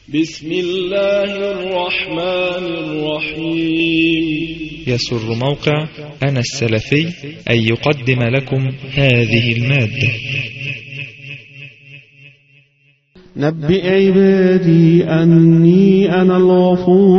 بسم الله الرحمن الرحيم. يسر موقع أنا السلفي أن يقدم لكم هذه المادة. نبئ عبادي أني أنا الغفور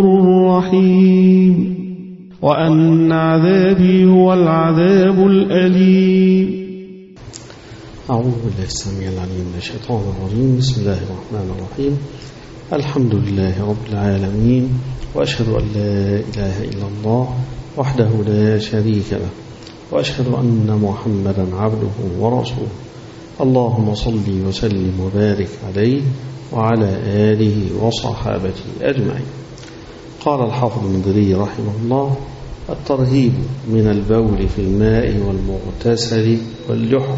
الرحيم وأن عذابي هو العذاب الأليم. أعوذ بالله السميع العليم من الشيطان الرجيم. بسم الله الرحمن الرحيم. الحمد لله رب العالمين، وأشهد أن لا إله إلا الله وحده لا شريك له، وأشهد أن محمدا عبده ورسوله. اللهم صل وسلم وبارك عليه وعلى آله وصحابته أجمعين. قال الحافظ المنذري رحمه الله: الترهيب من البول في الماء والمغتسل واللحم.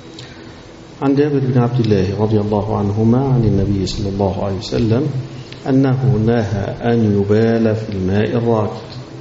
عن جابر بن عبد الله رضي الله عنهما عن النبي صلى الله عليه وسلم أنه نهى أن يبال في الماء الراكد.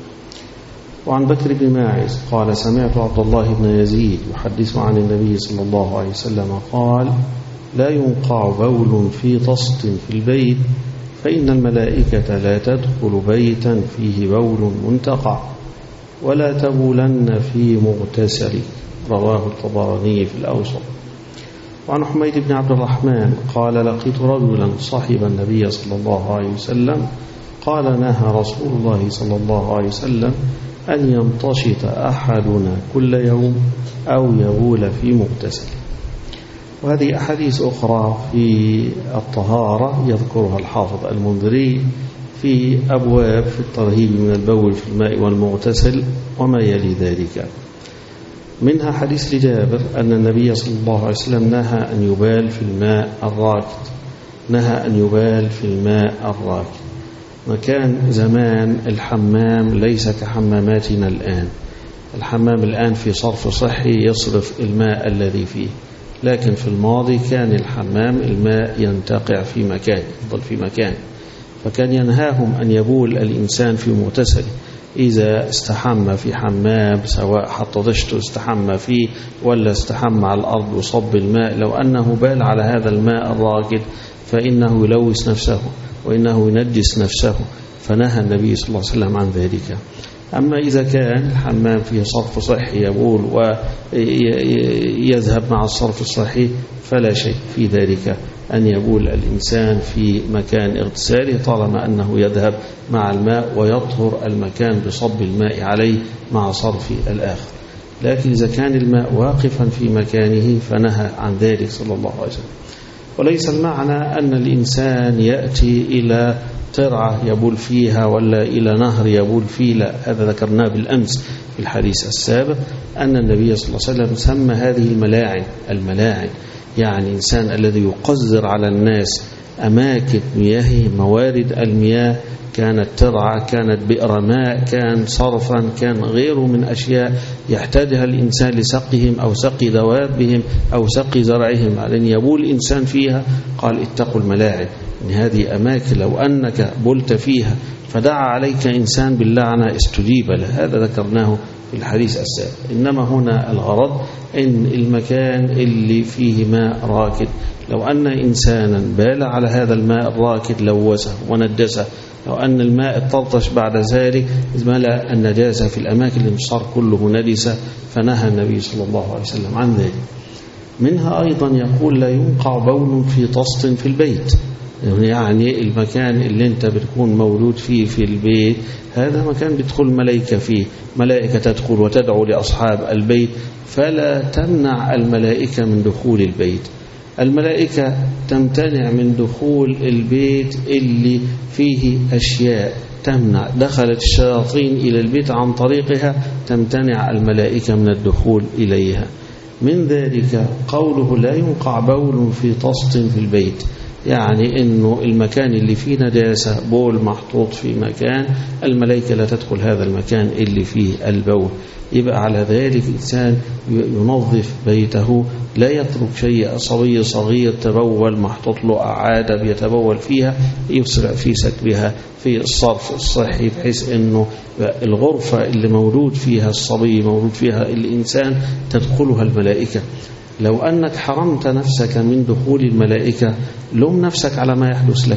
وعن بكر بن ماعز قال: سمعت عبد الله بن يزيد يحدث عن النبي صلى الله عليه وسلم قال: لا ينقع بول في طست في البيت، فإن الملائكة لا تدخل بيتا فيه بول منتقع، ولا تبولن في مغتسل. رواه الطبراني في الأوسط. وعن حميد بن عبد الرحمن قال: لقيت رجلا صاحب النبي صلى الله عليه وسلم قال: نهى رسول الله صلى الله عليه وسلم أن يمتشط أحدنا كل يوم أو يبول في مغتسل. وهذه أحاديث أخرى في الطهارة يذكرها الحافظ المنذري في أبواب في الترهيب من البول في الماء والمغتسل وما يلي ذلك. منها حديث لجابر أن النبي صلى الله عليه وسلم نهى أن يبال في الماء الراكد. نهى أن يبال في الماء الراكد. وكان زمان الحمام ليس كحماماتنا الآن. الحمام الآن في صرف صحي يصرف الماء الذي فيه، لكن في الماضي كان الحمام الماء ينتقع في مكان، يفضل في مكان، فكان ينهاهم أن يبول الإنسان في مغتسل. إذا استحمى في حمام، سواء حط ضشته استحمى فيه ولا استحمى على الأرض وصب الماء، لو أنه بال على هذا الماء الراكد فإنه يلوث نفسه وإنه ينجس نفسه، فنهى النبي صلى الله عليه وسلم عن ذلك. أما إذا كان الحمام فيه صرف صحي يبول ويذهب مع الصرف الصحي فلا شيء في ذلك أن يبول الإنسان في مكان اغتساله طالما أنه يذهب مع الماء ويطهر المكان بصب الماء عليه مع صرف الآخر. لكن إذا كان الماء واقفا في مكانه فنهى عن ذلك صلى الله عليه وسلم. وليس المعنى أن الإنسان يأتي إلى ترعة يبول فيها ولا إلى نهر يبول فيه، لا، هذا ذكرناه بالأمس في الحديث السابق أن النبي صلى الله عليه وسلم سمى هذه الملاعن، يعني إنسان الذي يقذر على الناس أماكن مياه، موارد المياه، كانت ترعة، كانت بئر ماء، كان صرفا، كان غيره من أشياء يحتاجها الإنسان لسقهم أو سقي دوابهم أو سقي زرعهم، على أن يبول الإنسان فيها. قال: اتقوا الملاعن، إن هذه أماكن لو أنك بلت فيها فدعا عليك إنسان باللعنة استجيب له. هذا ذكرناه في الحديث السابق. إنما هنا الغرض إن المكان اللي فيه ماء راكد لو أن إنسانا بال على هذا الماء الراكد لوثه ونجسه، لو أن الماء اطرطش بعد ذلك ملأ النجاسة في الأماكن اللي صار كله نجسة، فنهى النبي صلى الله عليه وسلم عن ذلك. منها أيضا يقول: لا ينقع بول في طست في البيت، يعني المكان اللي انت بتكون مولود فيه في البيت هذا مكان بتدخل ملائكة فيه، ملائكة تدخل وتدعو لأصحاب البيت، فلا تمنع الملائكة من دخول البيت. الملائكة تمتنع من دخول البيت اللي فيه أشياء تمنع، دخلت الشياطين إلى البيت عن طريقها، تمتنع الملائكة من الدخول إليها. من ذلك قوله: لا ينقع بول في طست في البيت، يعني إنه المكان اللي فيه نجاسة، بول محطوط في مكان، الملائكة لا تدخل هذا المكان اللي فيه البول. يبقى على ذلك إنسان ينظف بيته، لا يترك شيء. صبي صغير تبول محطوط له أعادة بيتبول فيها، يسرع في سكبها في الصرف الصحي، بحيث أنه الغرفة اللي مولود فيها الصبي مولود فيها الإنسان تدخلها الملائكة. لو أنك حرمت نفسك من دخول الملائكة لوم نفسك على ما يحدث لك.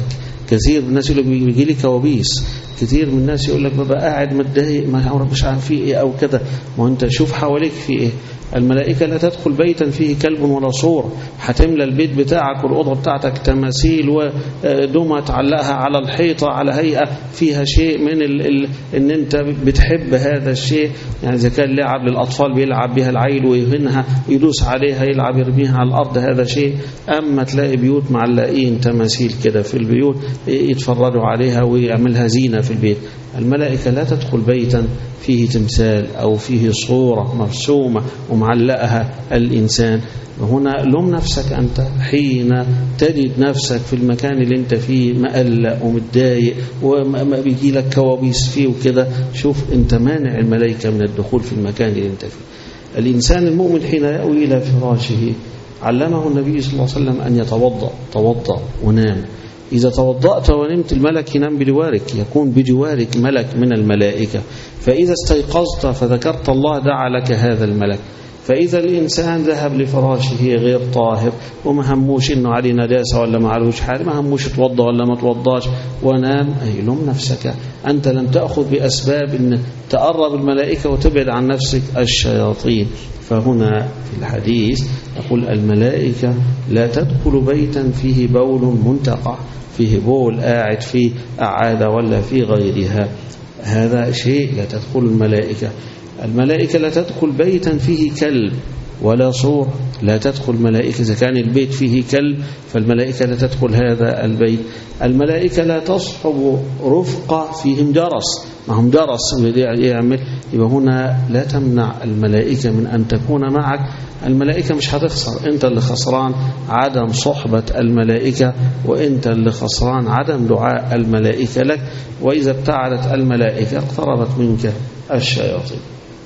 كثير من الناس يقول لك بيجي لي كوابيس، كثير من الناس يقول لك ببقى قاعد متضايق ما مش عارف فيه ايه او كده. ما انت شوف حواليك في ايه. الملائكة لا تدخل بيتا فيه كلب ولا صورة. هتملى البيت بتاعك والأوضة بتاعتك تماثيل ودمى تعلقها على الحيطة على هيئة فيها شيء من ان انت بتحب هذا الشيء. يعني إذا كان لعب للأطفال بيلعب بها العيل ويهنها يدوس عليها يلعب يرميها على الأرض، هذا شيء. أما تلاقي بيوت معلقين تماثيل كده في البيوت يتفرجوا عليها ويعملها زينة في البيت. الملائكة لا تدخل بيتا فيه تمثال أو فيه صورة مرسومة ومعلقها الإنسان. هنا لوم نفسك أنت حين تجد نفسك في المكان اللي أنت فيه مقلق ومتضايق وما بيجي لك كوابيس فيه وكده. شوف أنت مانع الملائكة من الدخول في المكان اللي أنت فيه. الإنسان المؤمن حين يأوي إلى فراشه علمه النبي صلى الله عليه وسلم أن يتوضأ ونام. إذا توضأت ونمت الملك ينام بجوارك، يكون بجوارك ملك من الملائكة. فإذا استيقظت فذكرت الله دعا لك هذا الملك. فإذا الإنسان ذهب لفراشه غير طاهر وما هموش إنه عليه نجاسة ولا ما عليهوش حاجة، ما هموش توضأ ولا ما توضاش ونام، لوم نفسك. أنت لم تأخذ بأسباب إن تقرب الملائكة وتبعد عن نفسك الشياطين. فهنا في الحديث يقول الملائكة لا تدخل بيتا فيه بول منتقع، فيه بول قاعد فيه أعادة ولا في غيرها، هذا شيء لا تدخل الملائكة. الملائكة لا تدخل بيتا فيه كلب ولا صور، لا تدخل ملائكة. إذا كان البيت فيه كلب فالملائكة لا تدخل هذا البيت. الملائكة لا تصحب رفقة فيهم جرس، ما هم جرس يعمل. يبقى هنا لا تمنع الملائكة من أن تكون معك. الملائكة مش هتخسر، أنت اللي خسران عدم صحبة الملائكة، وأنت اللي خسران عدم دعاء الملائكة لك. وإذا ابتعدت الملائكة اقتربت منك الشياطين.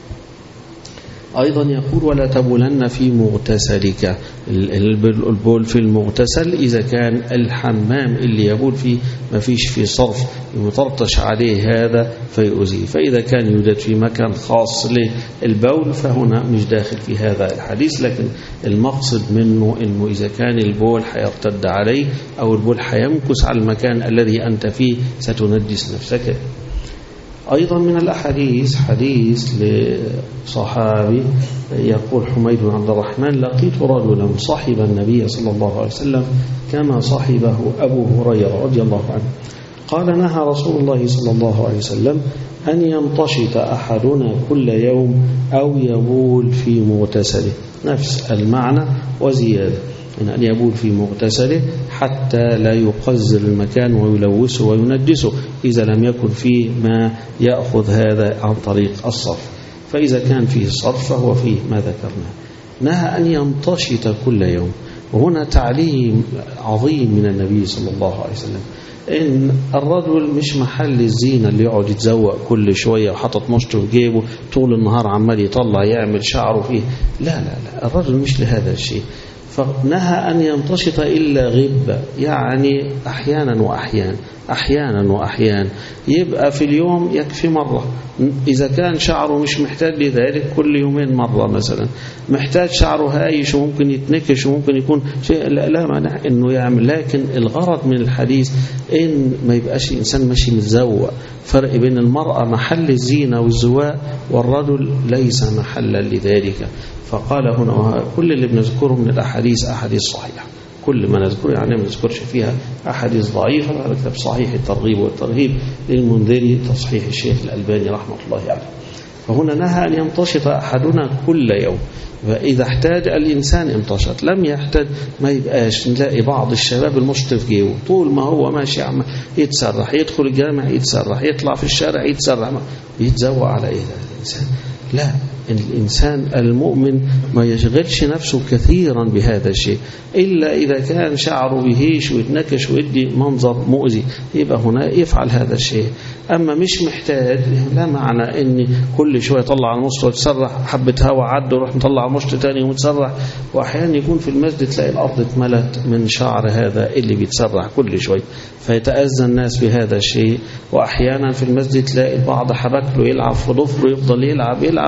أيضا يقول ولا تبولن في مغتسلك. البول في المغتسل إذا كان الحمام اللي يبول فيه ما فيش فيه صرف يمطرطش عليه هذا فيؤذيه. فإذا كان يوجد في مكان خاص للبول فهنا مش داخل في هذا الحديث. لكن المقصد منه إنه إذا كان البول حيرتد عليه أو البول حيمكس على المكان الذي أنت فيه ستنجس نفسك. أيضا من الأحاديث حديث لصحابي يقول حميد بن عبد الرحمن لقيت رجلا صحب النبي صلى الله عليه وسلم كما صحبه أبو هريرة رضي الله عنه. قال نهى رسول الله صلى الله عليه وسلم أن يمتشط أحدنا كل يوم أو يبول في مغتسله، نفس المعنى وزيادة، أن يبول في مغتسله حتى لا يقذر المكان ويلوثه وينجسه إذا لم يكن فيه ما يأخذ هذا عن طريق الصرف. فإذا كان فيه صرف فهو فيه ما ذكرنا. نهى أن يمتشط كل يوم، وهنا تعليم عظيم من النبي صلى الله عليه وسلم إن الرجل مش محل الزينة اللي يقعد يتزوق كل شوية وحطت مشطه في جيبه طول النهار عمال يطلع يعمل شعره فيه. لا الرجل مش لهذا الشيء. فنهى أن يمتشط إلا غبة، يعني أحيانا وأحيانا يبقى في اليوم يكفي مرة. إذا كان شعره مش محتاج لذلك كل يومين مرة مثلا. محتاج شعره هايش وممكن يتنكش وممكن يكون شيء لا مانع إنه يعمل. لكن الغرض من الحديث إن ما يبقاش إنسان ماشي متزوق. فرق بين المرأة محل الزينة والزواء والرجل ليس محلا لذلك. فقال هنا كل اللي بنذكره من الأحاديث أحاديث صحيحة، كل ما نذكره يعني ما نذكرش فيها أحاديث ضعيفة. هذا كتاب صحيح الترغيب والترهيب للمنذري تصحيح الشيخ الألباني رحمة الله عليه. فهنا نهى أن يمتشط أحدنا كل يوم. فإذا احتاج الإنسان امتشط، لم يحتاج ما يبقاش. نلاقي بعض الشباب المشط في جيبه طول ما هو ماشي عم يتسرح، يدخل الجامع يتسرح، يطلع في الشارع يتسرح، يتزوق على إيه الإنسان؟ لا، الإنسان المؤمن ما يشغلش نفسه كثيرا بهذا الشيء إلا إذا كان شعره بيهيش ويتنكش ويدي منظر مؤذي، يبقى هنا يفعل هذا الشيء. أما مش محتاج، لا معنى إني كل شوية طلع المشط وتسرح، حبة هوا عد وروح مطلع المشط تاني ومتسرح. وأحيانا يكون في المسجد تلاقي الأرض اتملت من شعر هذا اللي بيتسرح كل شوية، فيتأذى الناس بهذا الشيء. وأحيانا في المسجد تلاقي البعض حبك له يلعب في ضفره، يفضل يلعب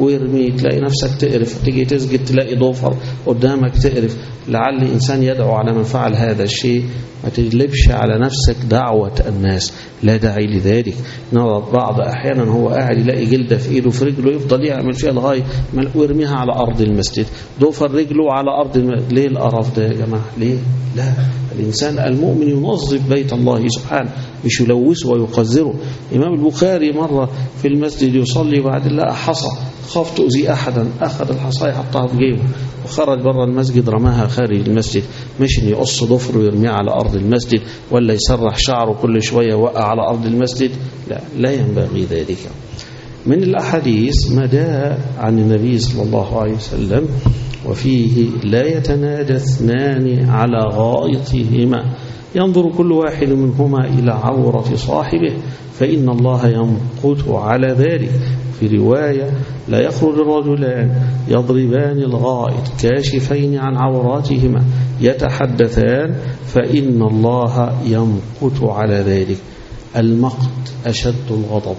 ويرمي تلاقي نفسك تقرف، تيجي تسجد تلاقي ضفر قدامك تقرف. لعل إنسان يدعو على من فعل هذا الشيء، ما تجلبش على نفسك دعوة الناس، لا داعي لذلك. نرى بعض أحيانا هو قاعد يلاقي جلدة في إيده في رجله يفضل يعمل فيها لغاية ويرميها على أرض المسجد، ضفر رجله على أرض المسجد. ليه القرف ده يا جماعة؟ ليه؟ لا، الإنسان المؤمن ينظف بيت الله سبحانه، مش يلوثه ويقذره. إمام البخاري مرة في المسجد يصلي وبعد لقى حصى، خاف تؤذي أحدا، أخذ الحصاية حطها في جيبه وخرج بره المسجد رماها خارج المسجد، مش إن يقص ضفره ويرميها على أرض المسجد ولا يسرح شعره كل شوية وقع على أرض المسجد. لا ينبغي ذلك. من الأحاديث ما جاء عن النبي صلى الله عليه وسلم وفيه لا يتناجى اثنان على غائطهما ينظر كل واحد منهما إلى عورة صاحبه فإن الله يمقت على ذلك. في رواية لا يخرج الرجلان يضربان الغائط كاشفين عن عوراتهما يتحدثان فإن الله يمقت على ذلك. المقت أشد الغضب،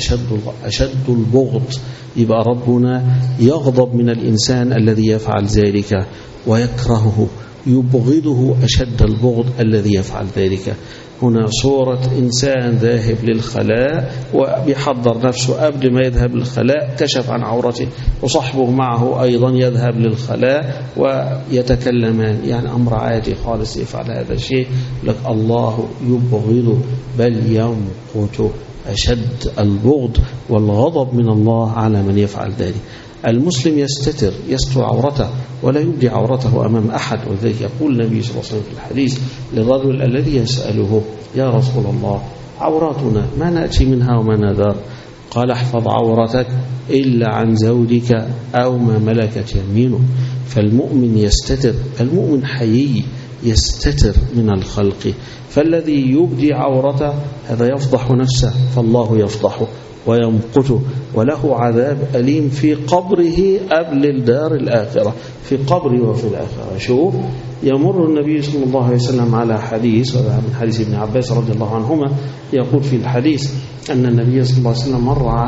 أشد البغض. يبقى ربنا يغضب من الإنسان الذي يفعل ذلك ويكرهه، يبغضه أشد البغض الذي يفعل ذلك. هنا صورة إنسان ذاهب للخلاء وبيحضر نفسه قبل ما يذهب للخلاء كشف عن عورته، وصحبه معه أيضا يذهب للخلاء ويتكلمان، يعني أمر عادي خالص يفعل هذا الشيء. لك الله يبغضه بل يمقته، أشد البغض والغضب من الله على من يفعل ذلك. المسلم يستر عورته ولا يبدي عورته أمام أحد. وذلك يقول النبي صلى الله عليه وسلم في الحديث للرجل الذي يسأله يا رسول الله عوراتنا ما نأتي منها وما نذر؟ قال احفظ عورتك إلا عن زوجك أو ما ملكت يمينه. فالمؤمن يستتر، المؤمن حيي يستتر من الخلق، فالذي يبدي عورته هذا يفضح نفسه فالله يفضحه ويمقته وله عذاب أليم في قبره قبل الدار الآخرة، في قبره وفي الآخرة. شوف يمر النبي صلى الله عليه وسلم على حديث، وهذا من حديث ابن عباس رضي الله عنهما، يقول في الحديث أن النبي صلى الله عليه وسلم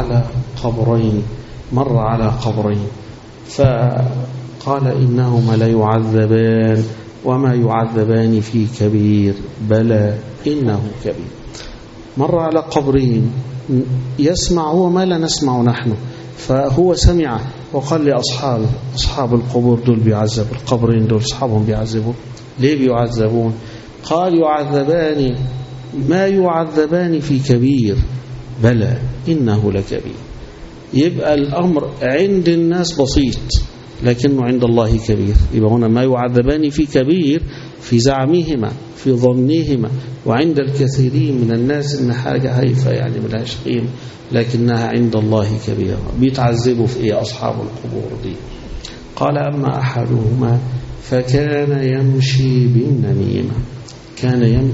مر على قبرين فقال إنهما لا يعذبان وما يعذبان في كبير بلى إنه كبير. مر على قبرين يسمع هو ما لا نسمع نحن، فهو سمع وقال لأصحابه أصحاب القبور دول بيعذبوا، القبرين دول أصحابهم بيعذبوا. ليه بيعذبون؟ قال يعذبان ما يعذبان في كبير بلى إنه لكبير. يبقى الأمر عند الناس بسيط لكنه عند الله كبير. يبقى هنا ما يعذبان في كبير في زعمهما في ظنهما، وعند الكثيرين من الناس إن حاجة هايفة يعني ملهاش قيمة، لكنها عند الله كبيرة. بيتعذبوا في إيه أصحاب القبور دي؟ قال أما أحدهما فكان يمشي بالنميمة، كان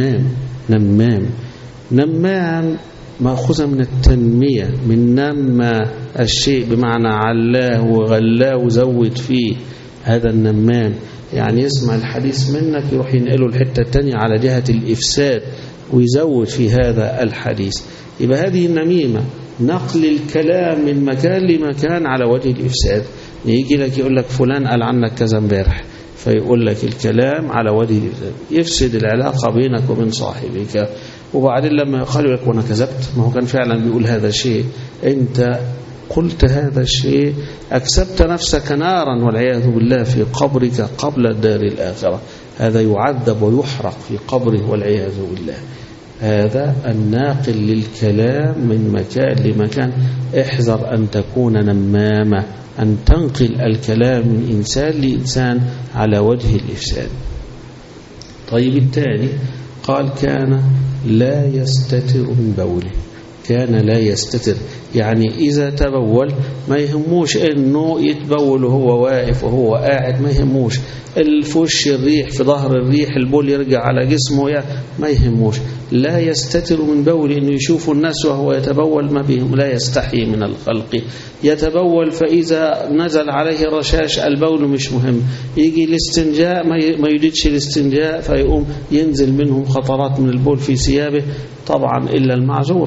نمام مأخوذة من التنمية، من نمى الشيء بمعنى علاه وغلاه وزود فيه، هذا النمام. يعني يسمع الحديث منك يروح ينقله الحتة التانية على جهة الإفساد ويزود في هذا الحديث. يبقى هذه النميمة نقل الكلام من مكان لمكان على وجه الإفساد. يجي لك يقول لك فلان قال عنك كذا امبارح، فيقول لك الكلام على وجه الإفساد، يفسد العلاقة بينك وبين صاحبك. وبعدين لما يقال لك وانا كذبت، ما هو كان فعلا بيقول هذا الشيء، انت قلت هذا الشيء، أكسبت نفسك نارا والعياذ بالله في قبرك قبل الدار الآخرة. هذا يعذب ويحرق في قبره والعياذ بالله. هذا الناقل للكلام من مكان لمكان. احذر أن تكون نمامة، أن تنقل الكلام من إنسان لإنسان على وجه الإفساد. طيب الثاني قال كان لا يستتر من بوله، كان لا يستتر يعني إذا تبول ما يهموش إنه يتبول وهو واقف وهو قاعد، ما يهموش الفش الريح في ظهر الريح البول يرجع على جسمه، ما يهموش. لا يستتر من بول، إنه يشوف الناس وهو يتبول ما بهم، لا يستحي من الخلق. يتبول فإذا نزل عليه رشاش البول مش مهم، يجي الاستنجاء ما يريدش الاستنجاء فيقوم ينزل منهم خطرات من البول في ثيابه، طبعا إلا المعذور صاحب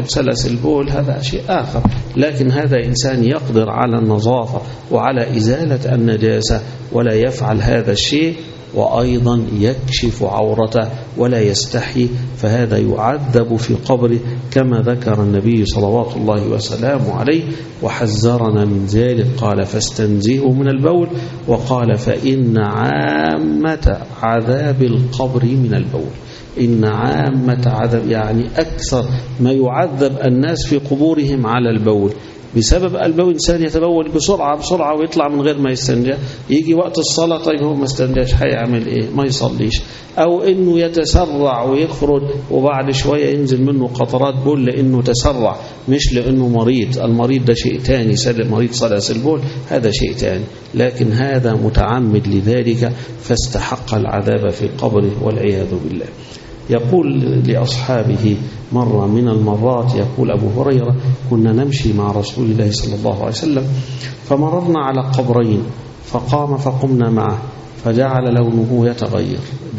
سلس البول هذا شيء آخر، لكن هذا إنسان يقدر على النظافة وعلى إزالة النجاسة ولا يفعل هذا الشيء، وأيضا يكشف عورته ولا يستحي، فهذا يعذب في قبره كما ذكر النبي صلوات الله وسلامه عليه وحذرنا من ذلك. قال فاستنزهوا من البول، وقال فإن عامة عذاب القبر من البول. إن عامة عذاب يعني أكثر ما يعذب الناس في قبورهم على البول. بسبب البول إنسان يتبول بسرعة ويطلع من غير ما يستنجى، يجي وقت الصلاة طيب هو ما استنجاش هيعمل إيه؟ ما يصليش. أو إنه يتسرع ويخرج وبعد شوية ينزل منه قطرات بول لأنه تسرع، مش لأنه مريض. المريض ده شيء تاني، مريض سلس البول هذا شيء تاني، لكن هذا متعمد لذلك فاستحق العذاب في قبره والعياذ بالله. يقول لأصحابه مرة من المرات، يقول أبو هريرة كنا نمشي مع رسول الله صلى الله عليه وسلم فمررنا على قبرين فقام فقمنا معه فجعل لونه يتغير.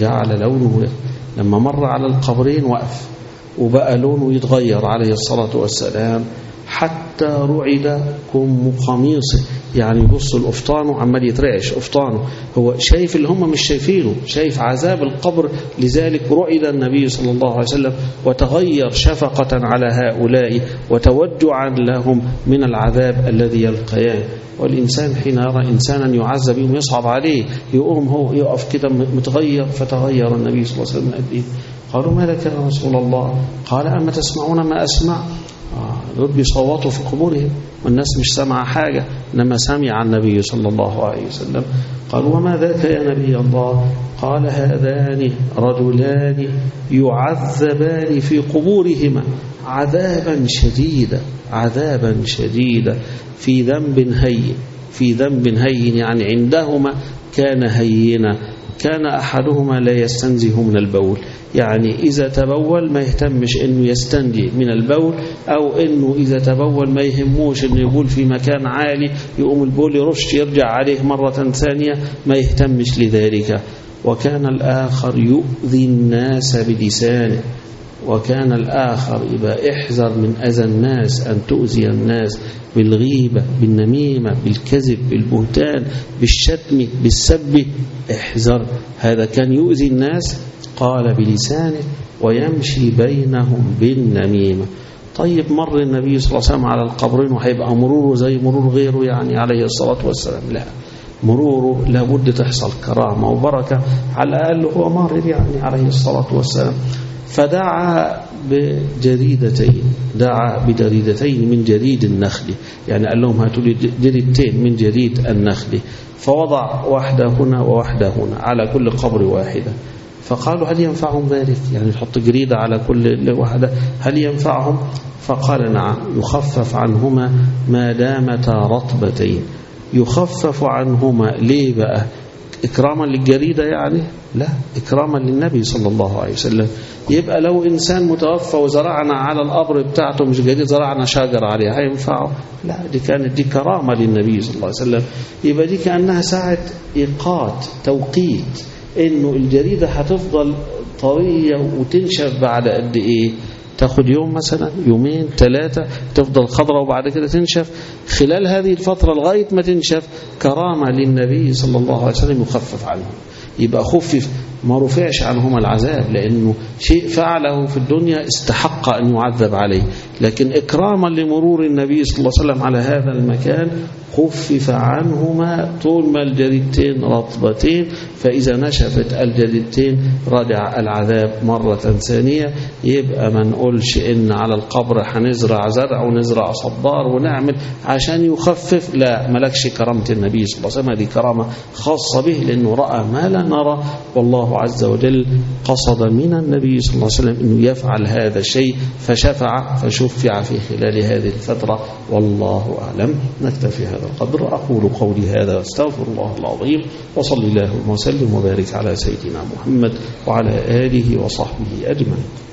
لما مر على القبرين وقف وبقى لونه يتغير عليه الصلاة والسلام حتى رعد كم قميصه، يعني يبص الأفطانه عمال يترعش أفطانه، هو شايف اللي هم مش شايفينه، شايف عذاب القبر، لذلك رعد النبي صلى الله عليه وسلم وتغير شفقة على هؤلاء وتوجعا لهم من العذاب الذي يلقيان. والإنسان حين يرى إنسانا يعذب يوم يصعب عليه يقوم هو يقف كده متغير، فتغير النبي صلى الله عليه وسلم. قالوا ما لك يا رسول الله؟ قال أما تسمعون ما أسمع؟ دول بيصوتوا في قبورهم والناس مش سمع حاجة، إنما سمع النبي صلى الله عليه وسلم. قالوا وما ذاك يا نبي الله؟ قال هذان رجلان يعذبان في قبورهما عذابا شديدا في ذنب هين، يعني عندهما كان هينا. كان أحدهما لا يستنزه من البول، يعني إذا تبول ما يهتمش إنه يستنجي من البول، أو إنه إذا تبول ما يهموش إنه يبول في مكان عالي يقوم البول يرش يرجع عليه مرة ثانية، ما يهتمش لذلك. وكان الآخر يؤذي الناس بلسانه، وكان الآخر يبقى احذر من أذى الناس، أن تؤذي الناس بالغيبة بالنميمة بالكذب بالبهتان بالشتم بالسب، احذر. هذا كان يؤذي الناس قال بلسانه ويمشي بينهم بالنميمة. طيب مر النبي صلى الله عليه وسلم على القبرين وهيبقى مروره زي مرور غيره يعني عليه الصلاة والسلام؟ لا، مروره لابد تحصل كرامة وبركة، على الأقل هو مار يعني عليه الصلاة والسلام. فدعا بجريدتين من جريد النخل، يعني قال لهم هاتوا لي جريدتين من جريد النخل، فوضع واحدة هنا وواحدة هنا على كل قبر واحدة. فقالوا هل ينفعهم ذلك؟ يعني يحط جريدة على كل واحدة، هل ينفعهم؟ فقال نعم، يخفف عنهما ما دامتا رطبتين. يخفف عنهما ليه بقى؟ إكراما للجريدة يعني؟ لا، إكراما للنبي صلى الله عليه وسلم. يبقى لو إنسان متوفى وزرعنا على القبر بتاعته مش جديد، زرعنا شجر عليه، هينفعه؟ لا، دي كرامة للنبي صلى الله عليه وسلم. يبقى دي كأنها ساعة إيقات توقيت، إنه الجريدة هتفضل طرية وتنشف بعد قد إيه؟ تاخد يوم مثلا، يومين، 3، تفضل خضراء وبعد كده تنشف. خلال هذه الفترة لغاية ما تنشف كرامة للنبي صلى الله عليه وسلم يخفف عنه. يبقى خفف، ما رفعش عنهما العذاب، لأنه شيء فعله في الدنيا استحق أن يعذب عليه، لكن إكراما لمرور النبي صلى الله عليه وسلم على هذا المكان خفف عنهما طول ما الجريدتين رطبتين، فإذا نشفت الجريدتين رجع العذاب مرة ثانية. يبقى ما نقولش إن على القبر هنزرع زرع ونزرع صبار ونعمل عشان يخفف، لا، ملكش كرامة النبي صلى الله عليه وسلم، دي كرامة خاصة به لأنه رأى ما لا نرى، والله عز وجل قصد من النبي صلى الله عليه وسلم أنه يفعل هذا الشيء فشفع فشفع في خلال هذه الفترة، والله أعلم. نكتفي هذا القدر. أقول قولي هذا واستغفر الله العظيم، وصلى الله وسلم وبارك على سيدنا محمد وعلى آله وصحبه أجمعين.